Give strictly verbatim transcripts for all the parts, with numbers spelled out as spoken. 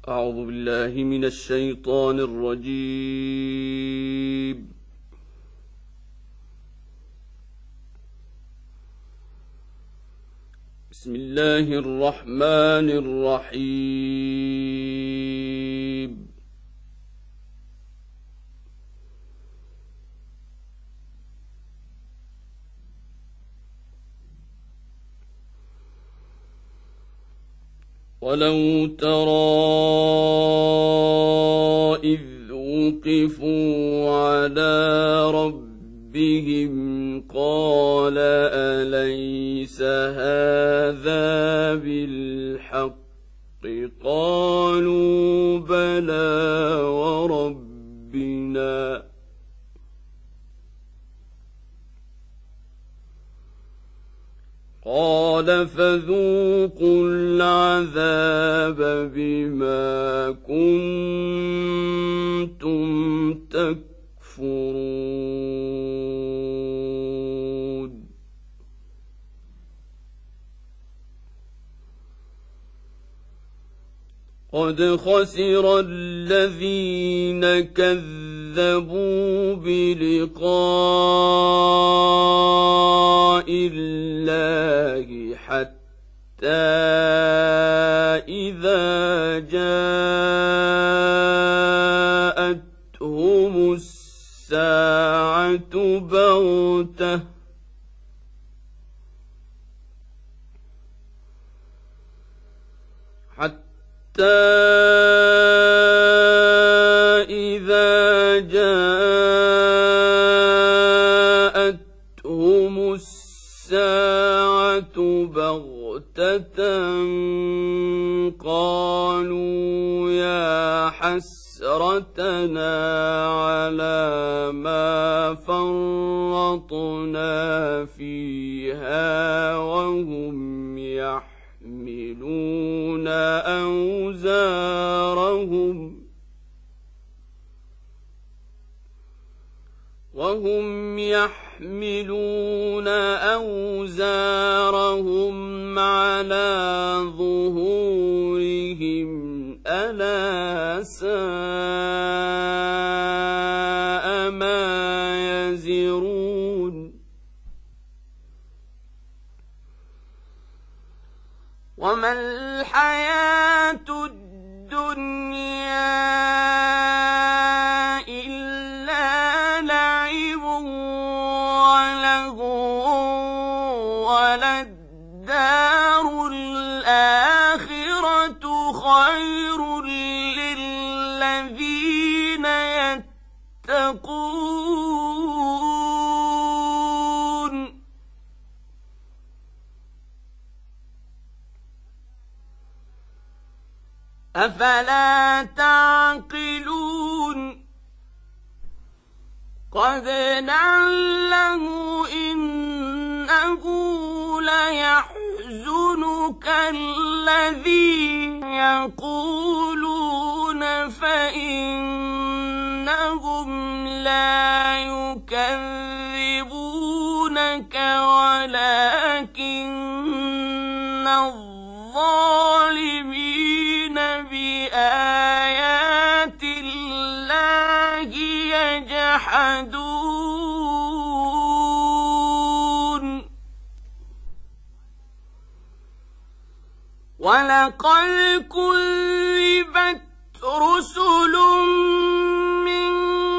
أعوذ بالله من الشيطان الرجيم. بسم الله الرحمن الرحيم. ولو ترى إذ وقفوا على ربهم قال أليس هذا بالحق قالوا بلى وربنا قال فذوقوا العذاب بما كنتم تكفرون. قد خسر الذين كذبوا بلقاء الله حتى إذا جاءتهم الساعة بغتة حتى إذا جاءتهم الساعة بغتة قالوا يا حسرتنا على ما فرطنا فيها وهم يحملون أوزارهم وهم يحملون أوزارهم على ظهورهم ألا ساء ما يزرون. وما الحياة الدنيا إلا لعب ولهو وللدار الآخرة خير للذين يتقون أفلا تعقلون. قد نعلم إنه ليحزنك الذي يقولون فإنهم لا يكذبونك ولكن الظالمين بآيات الله يجحدون. ولقد كذبت رسل من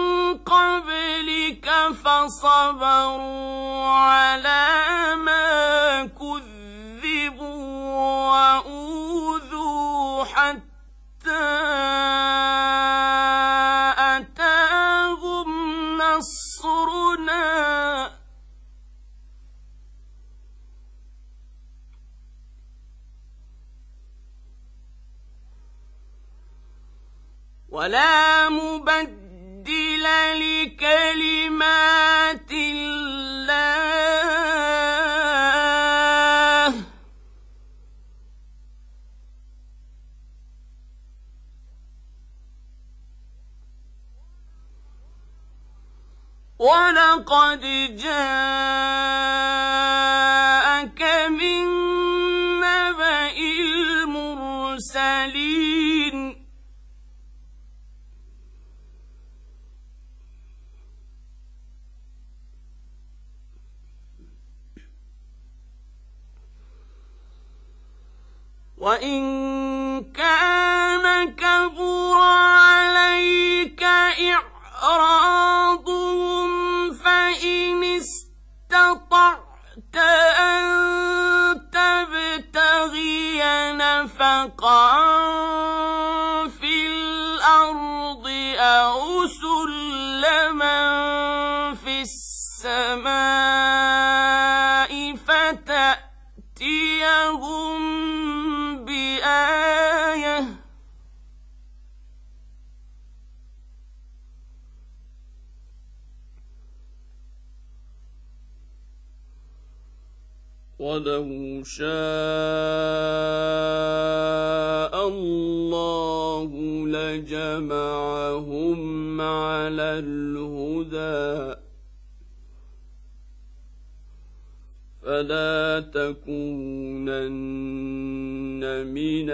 قبلك فصبروا على ما كذبوا وأوذوا حتى أتاهم نصرنا ولا مبدل لكلمات الله ولقد جاءك من نبأ المرسلين وإن كان كبر عليك إعراضهم فإن استطعت أن تبتغي نفقا في الأرض أو سلما في السماء فتأتيهم بآية ولو شاء الله لجمعهم على الهدى فلا تكونن من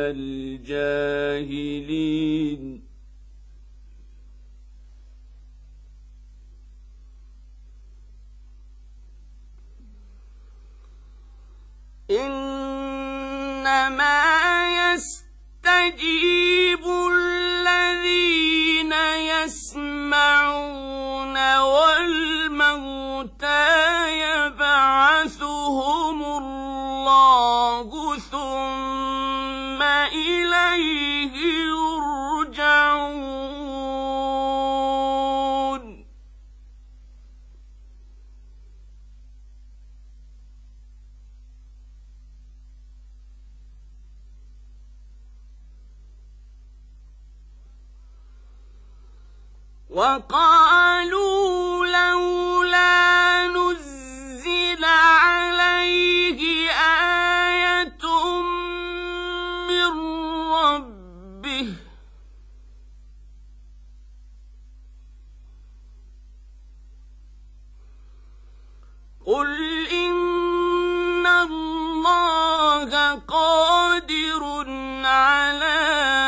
الجاهلين إنما يستجيب الذين يسمعون والموتى يبعثهم الله ثم إليه يرجعون وقالوا لولا نزل عليه آية من ربه قل إن الله قادر على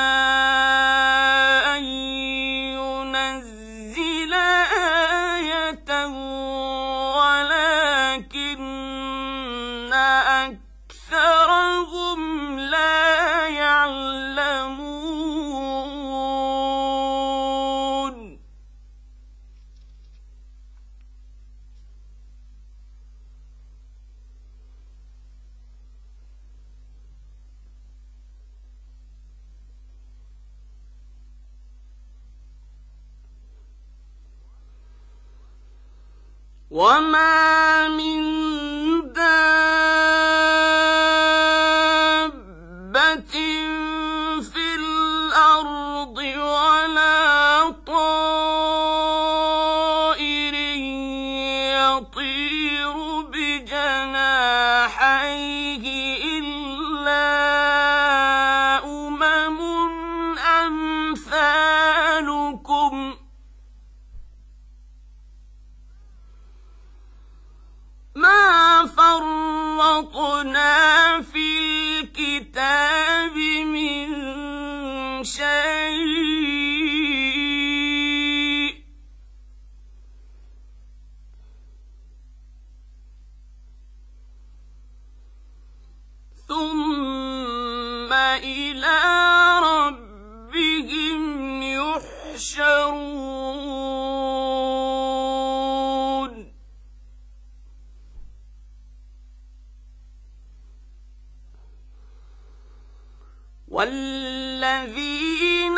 أكثرهم لا يعلمون وما من دابة في الأرض ولا طائر يطير بجناحيه إلا أمم أمثالكم ما فرطنا في الكتاب من شيء ثم إلى ربهم يحشرون والذين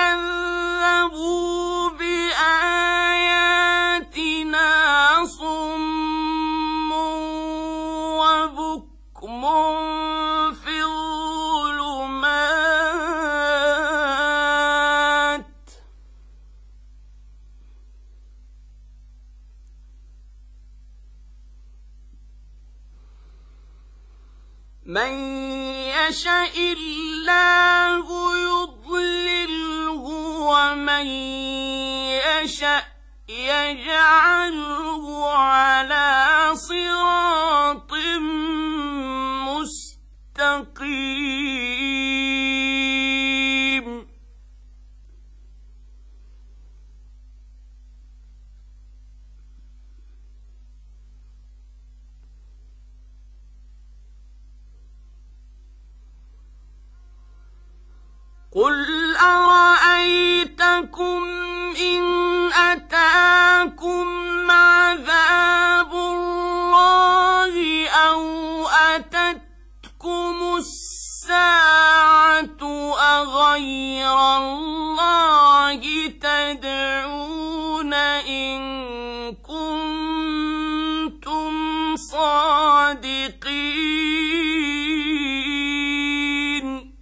كذبوا بآياتنا صم وبكم في الظلمات من يشاء الله يضلله ومن يشاء يجعله على صراط مستقيم قل أرأيتكم إن أتاكم عذاب الله أو أتتكم الساعة أغير الله تدعون إن كنتم صادقين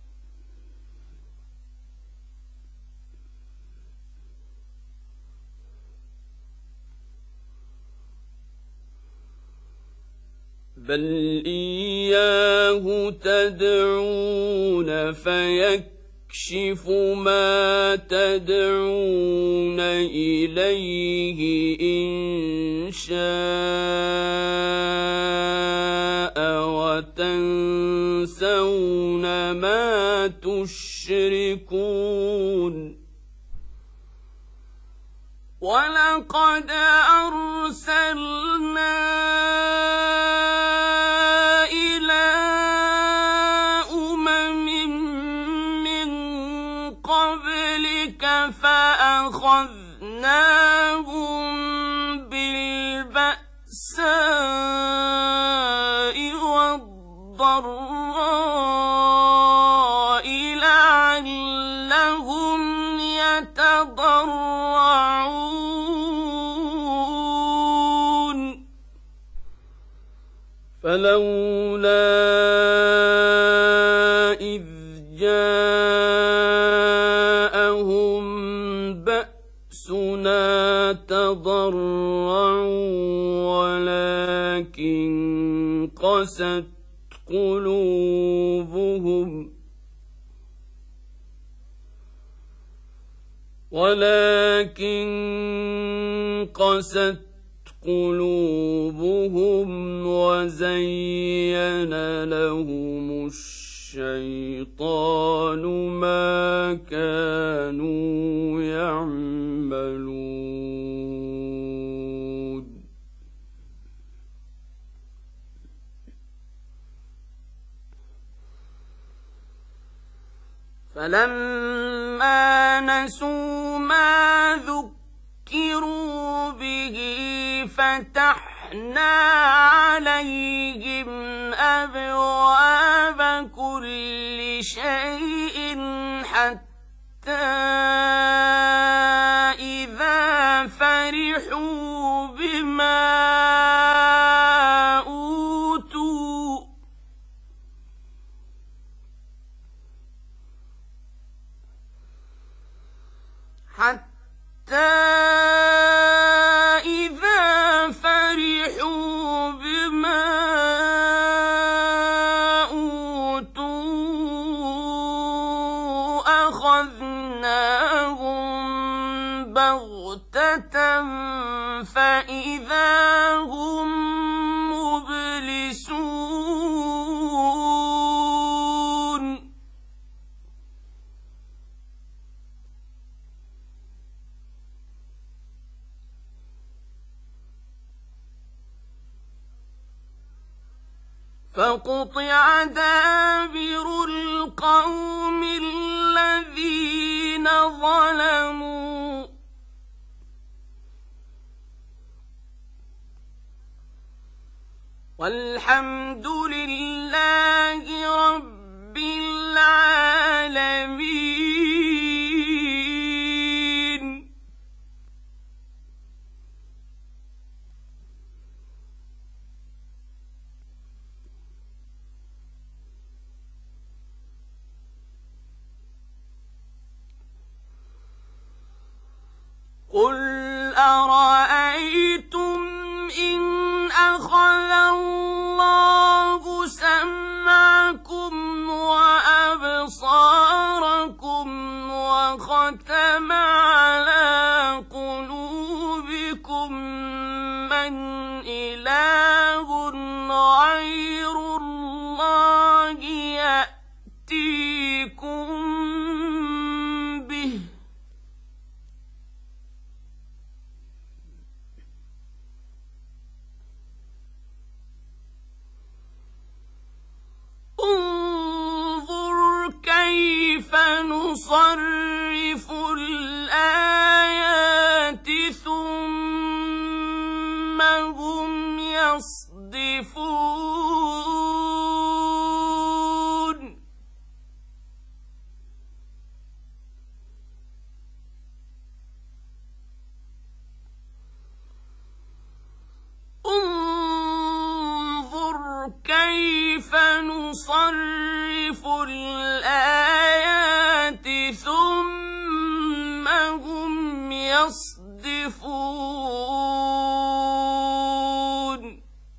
بل إياه تدعون فيكشف ما تدعون إليه إن شاء وتنسون ما تشركون ولقد أرسلنا إلى أمم من قبلك فأخذناهم بالبأساء والضراء لعلهم يتضرعون فلولا إذ جاءهم بأسنا تضرعوا ولكن قست قلوبهم ولكن قست قلوبهم وزين لهم الشيطان ما كانوا يعملون فلما نسوا ما ذكروا به فتحنا عليهم أبواب كل شيء حتى إذا فرحوا بما أوتوا حتى إذا فرحوا بما أوتوا أخذناهم بغتة فإذا هم مبلسون فقطع دابر القوم الذين ظلموا والحمد لله رب العالمين قل أرأيتم إن أخذ الله سمعكم وأبصاركم وختم على قلوبكم من إله غير الله يأتيكم به انظر كيف نصرف الآيات ثم هم يصدفون انظر كيف نصرف الآيات ثم هم يصدفون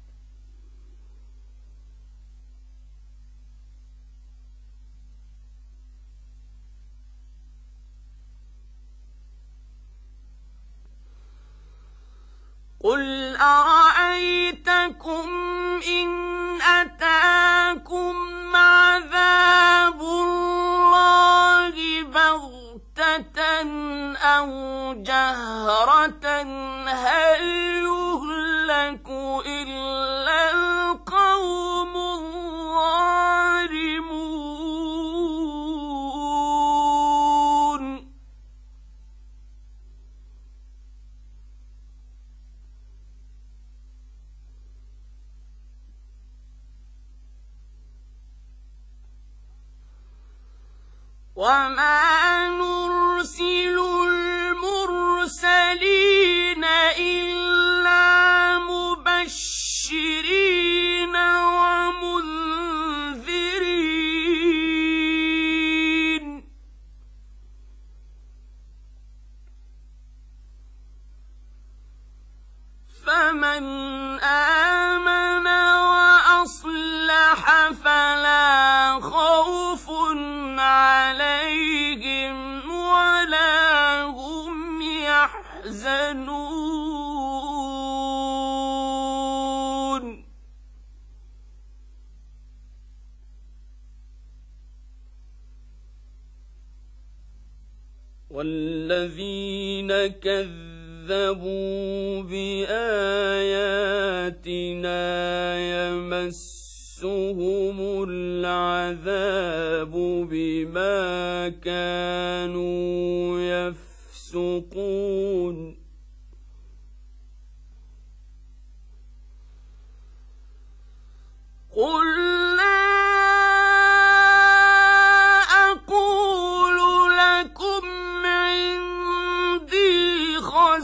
قل أرأيتكم إن أتاكم عذاب الله بغتة أو جهرة هل يهلك إلا القوم الظالمون وما نرسل المرسلين إلا مبشرين ومنذرين فمن آمن وأصلح فلا خوف عليهم ولا هم يحزنون والذين كذبوا بآياتنا يمسهم العذاب بما كانوا يفسقون قل لا أقول لكم عندي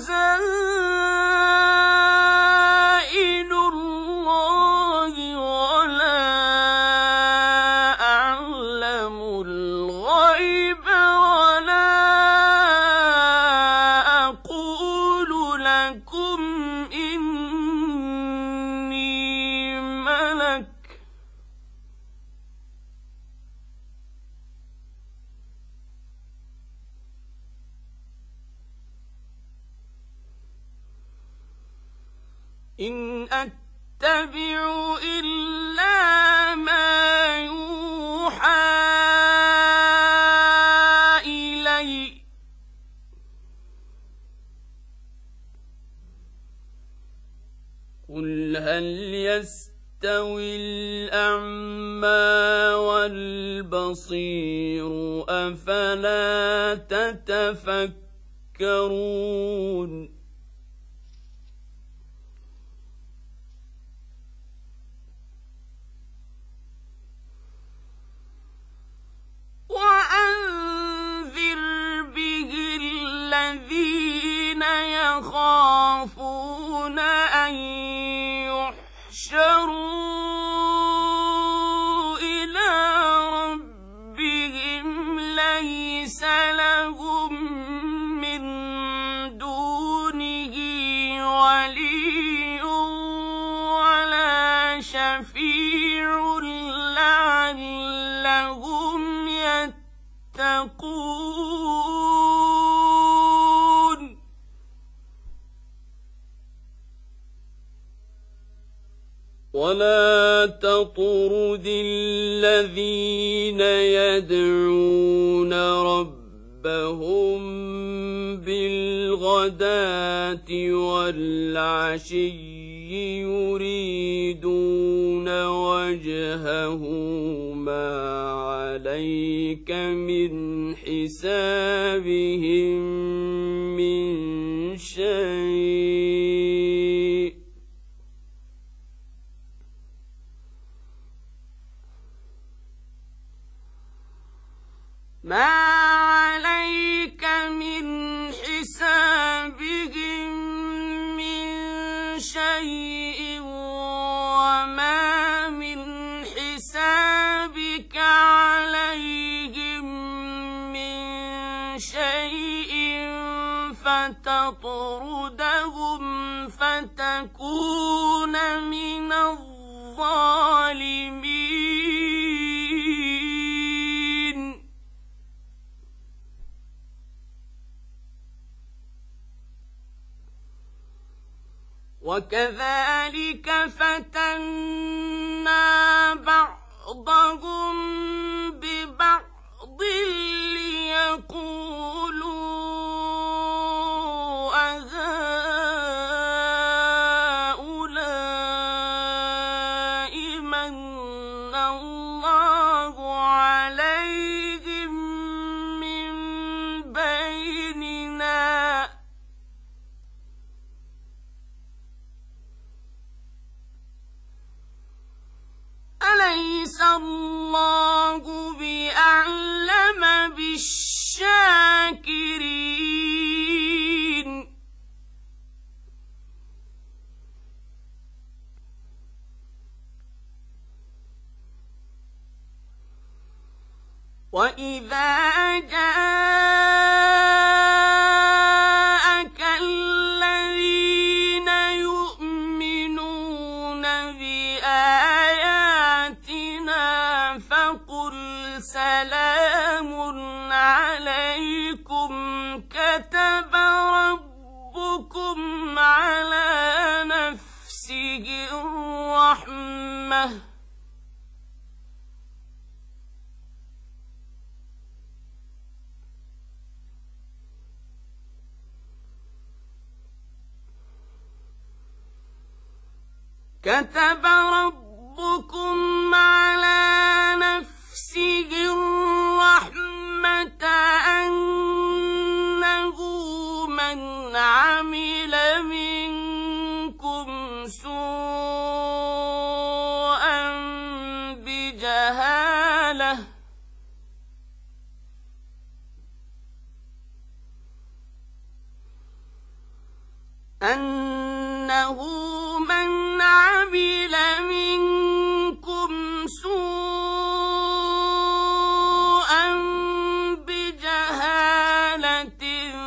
خزائن الله ولا أعلم الغيب ولا أقول لكم إني ملك إن أتبع إلا ما يوحى إلي قل هل يستوي الأعمى والبصير أفلا تتفكرون وأنذر به الذين يخافون أن يحشروا إلى ربهم ليس لهم من دونه ولي ولا شفيع لعلهم يتقون ولا تطرد الذين يدعون ربهم بالغداة والعشي يريدون وجهه ما عليك من حسابهم من شيء ما عليك من حسابهم من شيء وما من حسابك عليهم من شيء فتطردهم فتكون من الظالمين وكذلك فتنا بعضهم ببعض ليقولوا أهؤلاء من الله عليهم من بيننا أليس الله بأعلم بالشاكرين وإذا جاءك الذين يؤمنون بآياتنا فقل سلام عليكم كتب ربكم على نفسه الرحمة كتب ربكم على نفسه الرحمة أنه من عمل منكم سوءا بجهالة أنه من عمل منكم سوءا بجهالة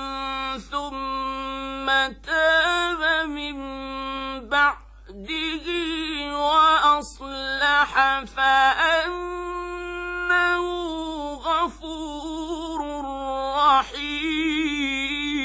ثم تاب من بعده وأصلح فأنه غفور رحيم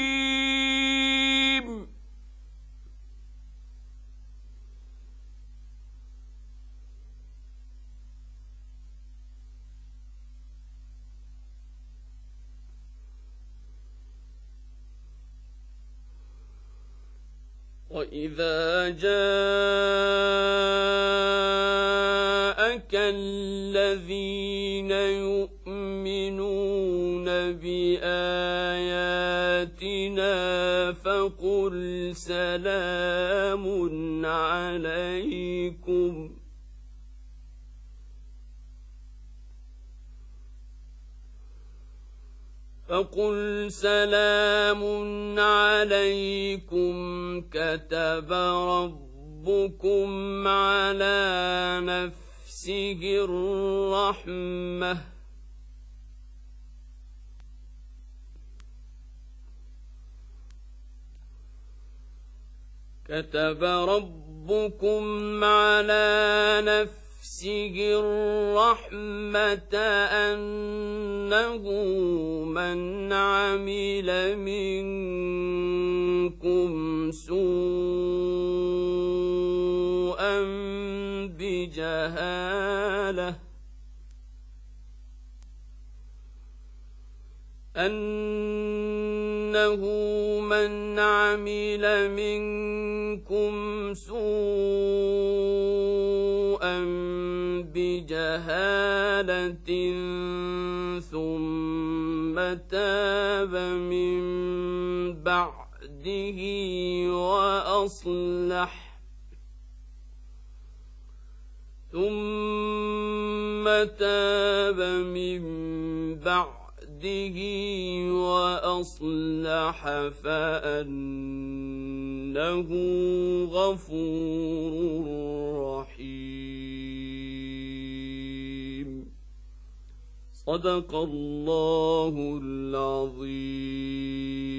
وإذا جاءك الذين يؤمنون بآياتنا فقل سلام عليكم فقل سلام عليكم كتب ربكم على نفسه الرحمة كتب ربكم على نفسه نفسه الرحمة أنه من عمل منكم سوءا بجهالة أنه من عمل منكم سوءا بجهالة ثم تاب من بعده وأصلح ثم تاب من بعده وأصلح فأنه غفور رحيم. صدق الله العظيم.